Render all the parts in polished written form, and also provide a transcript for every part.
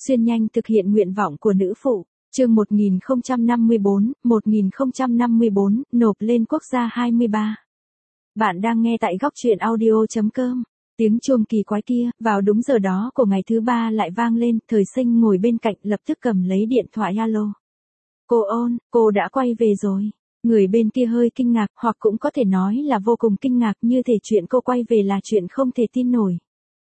Xuyên nhanh thực hiện nguyện vọng của nữ phụ. Chương 1054, nộp lên quốc gia 23. Bạn đang nghe tại góc truyện audio.com. Tiếng chuông kỳ quái kia, vào đúng giờ đó của ngày thứ ba lại vang lên, Thời Sinh ngồi bên cạnh lập tức cầm lấy điện thoại alo. Cô ôn, cô đã quay về rồi. Người bên kia hơi kinh ngạc, hoặc cũng có thể nói là vô cùng kinh ngạc, như thể chuyện cô quay về là chuyện không thể tin nổi.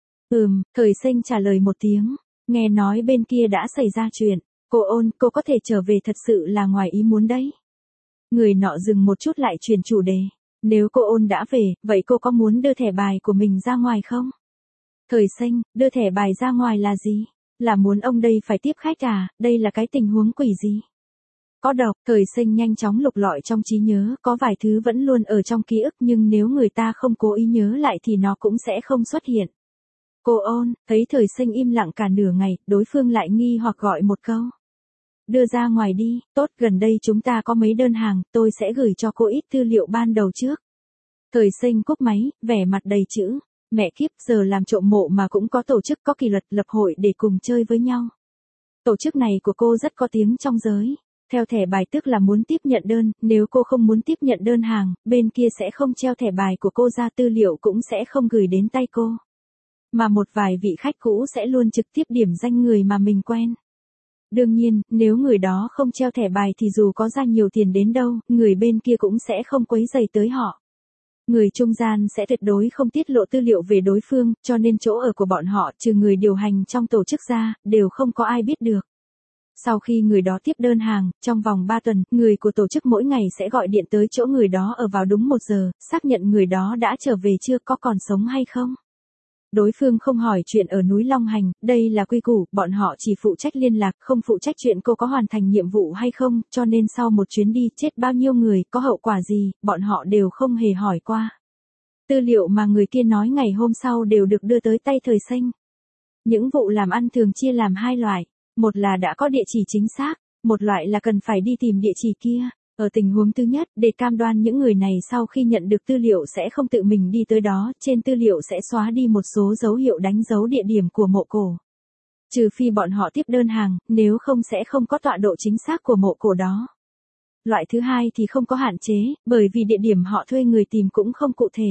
Thời Sinh trả lời một tiếng. Nghe nói bên kia đã xảy ra chuyện. Cô ôn, cô có thể trở về thật sự là ngoài ý muốn đấy. Người nọ dừng một chút lại chuyển chủ đề. Nếu cô ôn đã về, vậy cô có muốn đưa thẻ bài của mình ra ngoài không? Thời Sinh, đưa thẻ bài ra ngoài là gì? Là muốn ông đây phải tiếp khách à? Đây là cái tình huống quỷ gì? Có độc. Thời Sinh nhanh chóng lục lọi trong trí nhớ, có vài thứ vẫn luôn ở trong ký ức nhưng nếu người ta không cố ý nhớ lại thì nó cũng sẽ không xuất hiện. Cô ôn, thấy Thời Sinh im lặng cả nửa ngày, đối phương lại nghi hoặc gọi một câu. Đưa ra ngoài đi, tốt, gần đây chúng ta có mấy đơn hàng, tôi sẽ gửi cho cô ít tư liệu ban đầu trước. Thời Sinh cúp máy, vẻ mặt đầy chữ. Mẹ kiếp, giờ làm trộm mộ mà cũng có tổ chức, có kỷ luật, lập hội để cùng chơi với nhau. Tổ chức này của cô rất có tiếng trong giới. Theo thẻ bài tức là muốn tiếp nhận đơn, nếu cô không muốn tiếp nhận đơn hàng, bên kia sẽ không treo thẻ bài của cô ra, tư liệu cũng sẽ không gửi đến tay cô. Mà một vài vị khách cũ sẽ luôn trực tiếp điểm danh người mà mình quen. Đương nhiên, nếu người đó không treo thẻ bài thì dù có ra nhiều tiền đến đâu, người bên kia cũng sẽ không quấy rầy tới họ. Người trung gian sẽ tuyệt đối không tiết lộ tư liệu về đối phương, cho nên chỗ ở của bọn họ, trừ người điều hành trong tổ chức ra, đều không có ai biết được. Sau khi người đó tiếp đơn hàng, trong vòng 3 tuần, người của tổ chức mỗi ngày sẽ gọi điện tới chỗ người đó ở vào đúng 1 giờ, xác nhận người đó đã trở về chưa, có còn sống hay không. Đối phương không hỏi chuyện ở núi Long Hành, đây là quy củ, bọn họ chỉ phụ trách liên lạc, không phụ trách chuyện cô có hoàn thành nhiệm vụ hay không, cho nên sau một chuyến đi chết bao nhiêu người, có hậu quả gì, bọn họ đều không hề hỏi qua. Tư liệu mà người kia nói ngày hôm sau đều được đưa tới tay Thời Sinh. Những vụ làm ăn thường chia làm 2 loại, một là đã có địa chỉ chính xác, một loại là cần phải đi tìm địa chỉ kia. Ở tình huống thứ nhất, để cam đoan những người này sau khi nhận được tư liệu sẽ không tự mình đi tới đó, trên tư liệu sẽ xóa đi một số dấu hiệu đánh dấu địa điểm của mộ cổ. Trừ phi bọn họ tiếp đơn hàng, nếu không sẽ không có tọa độ chính xác của mộ cổ đó. Loại thứ hai thì không có hạn chế, bởi vì địa điểm họ thuê người tìm cũng không cụ thể.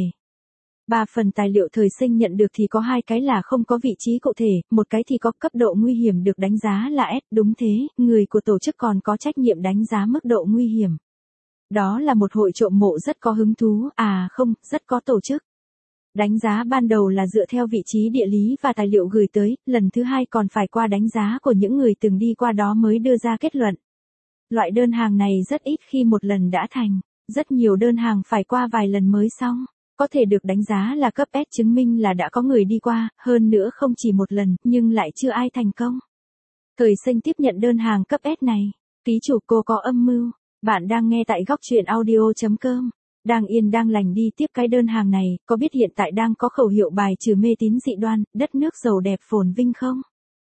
3 phần tài liệu Thời Sinh nhận được thì có 2 cái là không có vị trí cụ thể, một cái thì có cấp độ nguy hiểm được đánh giá là S, đúng thế, người của tổ chức còn có trách nhiệm đánh giá mức độ nguy hiểm. Đó là một hội trộm mộ rất có hứng thú, rất có tổ chức. Đánh giá ban đầu là dựa theo vị trí địa lý và tài liệu gửi tới, lần thứ 2 còn phải qua đánh giá của những người từng đi qua đó mới đưa ra kết luận. Loại đơn hàng này rất ít khi một lần đã thành, rất nhiều đơn hàng phải qua vài lần mới xong. Có thể được đánh giá là cấp S chứng minh là đã có người đi qua, hơn nữa không chỉ một lần, nhưng lại chưa ai thành công. Thời Sinh tiếp nhận đơn hàng cấp S này. Ký chủ, cô có âm mưu. Bạn đang nghe tại góc truyện audio.com. Đang yên đang lành đi tiếp cái đơn hàng này, có biết hiện tại đang có khẩu hiệu bài trừ mê tín dị đoan, đất nước giàu đẹp phồn vinh không?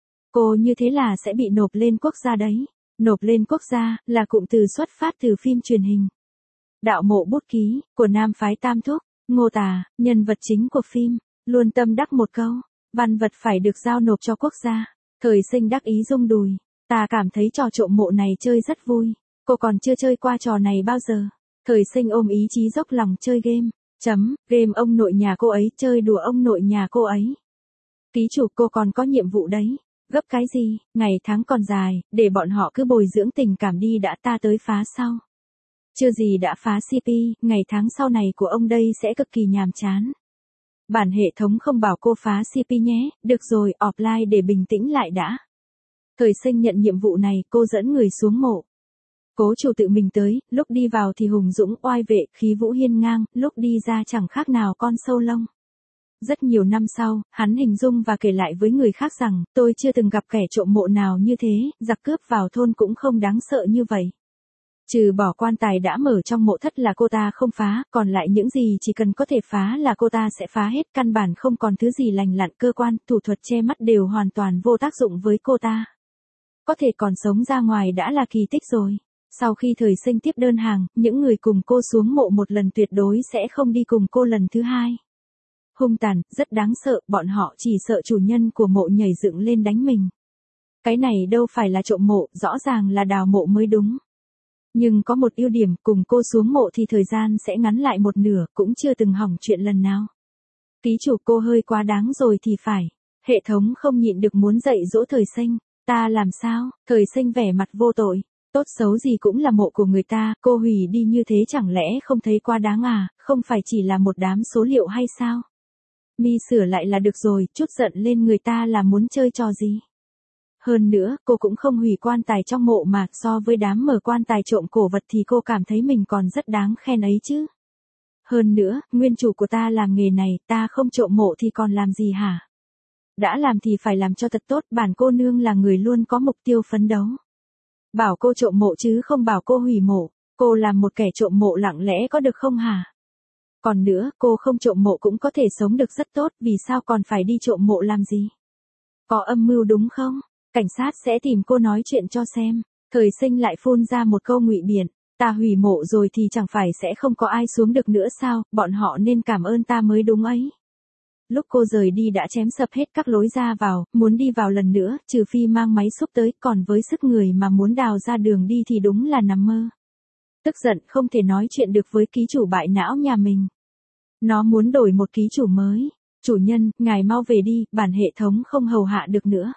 Cô như thế là sẽ bị nộp lên quốc gia đấy. Nộp lên quốc gia, là cụm từ xuất phát từ phim truyền hình. Đạo mộ bút ký, của nam phái Tam Thúc. Ngô Tà, nhân vật chính của phim, luôn tâm đắc một câu, văn vật phải được giao nộp cho quốc gia. Thời Sinh đắc ý rung đùi, ta cảm thấy trò trộm mộ này chơi rất vui, cô còn chưa chơi qua trò này bao giờ. Thời Sinh ôm ý chí dốc lòng chơi game, game ông nội nhà cô ấy, chơi đùa ông nội nhà cô ấy. Ký chủ, cô còn có nhiệm vụ đấy, gấp cái gì, ngày tháng còn dài, để bọn họ cứ bồi dưỡng tình cảm đi đã, ta tới phá sau. Chưa gì đã phá CP, ngày tháng sau này của ông đây sẽ cực kỳ nhàm chán. Bản hệ thống không bảo cô phá CP nhé, được rồi, offline để bình tĩnh lại đã. Thời Sinh nhận nhiệm vụ này, cô dẫn người xuống mộ. Cố chủ tự mình tới, lúc đi vào thì hùng dũng oai vệ, khí vũ hiên ngang, lúc đi ra chẳng khác nào con sâu lông. Rất nhiều năm sau, hắn hình dung và kể lại với người khác rằng, tôi chưa từng gặp kẻ trộm mộ nào như thế, giặc cướp vào thôn cũng không đáng sợ như vậy. Trừ bỏ quan tài đã mở trong mộ thất là cô ta không phá, còn lại những gì chỉ cần có thể phá là cô ta sẽ phá hết, căn bản không còn thứ gì lành lặn, cơ quan, thủ thuật che mắt đều hoàn toàn vô tác dụng với cô ta. Có thể còn sống ra ngoài đã là kỳ tích rồi. Sau khi Thời Sinh tiếp đơn hàng, những người cùng cô xuống mộ một lần tuyệt đối sẽ không đi cùng cô lần thứ 2. Hung tàn, rất đáng sợ, bọn họ chỉ sợ chủ nhân của mộ nhảy dựng lên đánh mình. Cái này đâu phải là trộm mộ, rõ ràng là đào mộ mới đúng. Nhưng có một ưu điểm, cùng cô xuống mộ thì thời gian sẽ ngắn lại một nửa, cũng chưa từng hỏng chuyện lần nào. Ký chủ cô hơi quá đáng rồi thì phải. Hệ thống không nhịn được muốn dạy dỗ Thời Sinh. Ta làm sao? Thời Sinh vẻ mặt vô tội. Tốt xấu gì cũng là mộ của người ta, cô hủy đi như thế chẳng lẽ không thấy quá đáng à, không phải chỉ là một đám số liệu hay sao? Mi sửa lại là được rồi, chút giận lên người ta là muốn chơi trò gì? Hơn nữa, cô cũng không hủy quan tài trong mộ mà, so với đám mở quan tài trộm cổ vật thì cô cảm thấy mình còn rất đáng khen ấy chứ. Hơn nữa, nguyên chủ của ta làm nghề này, ta không trộm mộ thì còn làm gì hả? Đã làm thì phải làm cho thật tốt, bản cô nương là người luôn có mục tiêu phấn đấu. Bảo cô trộm mộ chứ không bảo cô hủy mộ, cô làm một kẻ trộm mộ lặng lẽ có được không hả? Còn nữa, cô không trộm mộ cũng có thể sống được rất tốt, vì sao còn phải đi trộm mộ làm gì? Có âm mưu đúng không? Cảnh sát sẽ tìm cô nói chuyện cho xem. Thời Sinh lại phun ra một câu ngụy biện, ta hủy mộ rồi thì chẳng phải sẽ không có ai xuống được nữa sao, bọn họ nên cảm ơn ta mới đúng ấy. Lúc cô rời đi đã chém sập hết các lối ra vào, muốn đi vào lần nữa, trừ phi mang máy xúc tới, còn với sức người mà muốn đào ra đường đi thì đúng là nằm mơ. Tức giận không thể nói chuyện được với ký chủ bại não nhà mình. Nó muốn đổi một ký chủ mới. Chủ nhân, ngài mau về đi, bản hệ thống không hầu hạ được nữa.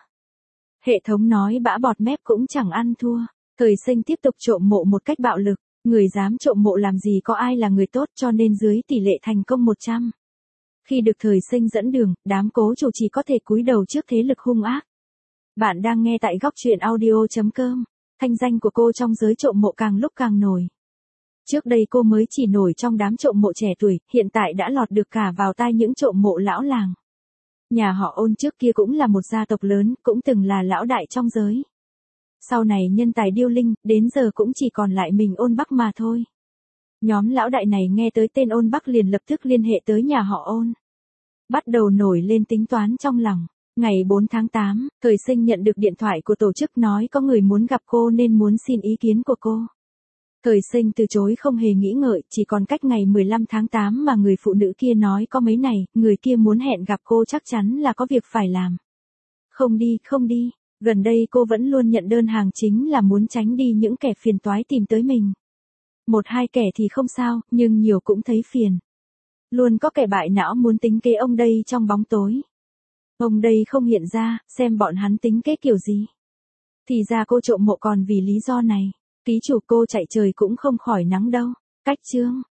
Hệ thống nói bã bọt mép cũng chẳng ăn thua. Thời Sinh tiếp tục trộm mộ một cách bạo lực. Người dám trộm mộ làm gì có ai là người tốt, cho nên dưới tỷ lệ thành công 100. Khi được Thời Sinh dẫn đường, đám cố chủ chỉ có thể cúi đầu trước thế lực hung ác. Bạn đang nghe tại góc truyện audio.com. Thanh danh của cô trong giới trộm mộ càng lúc càng nổi. Trước đây cô mới chỉ nổi trong đám trộm mộ trẻ tuổi, hiện tại đã lọt được cả vào tai những trộm mộ lão làng. Nhà họ Ôn trước kia cũng là một gia tộc lớn, cũng từng là lão đại trong giới. Sau này nhân tài điêu linh, đến giờ cũng chỉ còn lại mình Ôn Bắc mà thôi. Nhóm lão đại này nghe tới tên Ôn Bắc liền lập tức liên hệ tới nhà họ Ôn. Bắt đầu nổi lên tính toán trong lòng. Ngày 4 tháng 8, Thời Sinh nhận được điện thoại của tổ chức nói có người muốn gặp cô nên muốn xin ý kiến của cô. Thời Sinh từ chối không hề nghĩ ngợi, chỉ còn cách ngày 15 tháng 8 mà người phụ nữ kia nói có mấy này, người kia muốn hẹn gặp cô chắc chắn là có việc phải làm. Không đi, không đi, gần đây cô vẫn luôn nhận đơn hàng chính là muốn tránh đi những kẻ phiền toái tìm tới mình. Một hai kẻ thì không sao, nhưng nhiều cũng thấy phiền. Luôn có kẻ bại não muốn tính kế ông đây trong bóng tối. Ông đây không hiện ra, xem bọn hắn tính kế kiểu gì. Thì ra cô trộm mộ còn vì lý do này. Ký chủ cô chạy trời cũng không khỏi nắng đâu. Cách chương.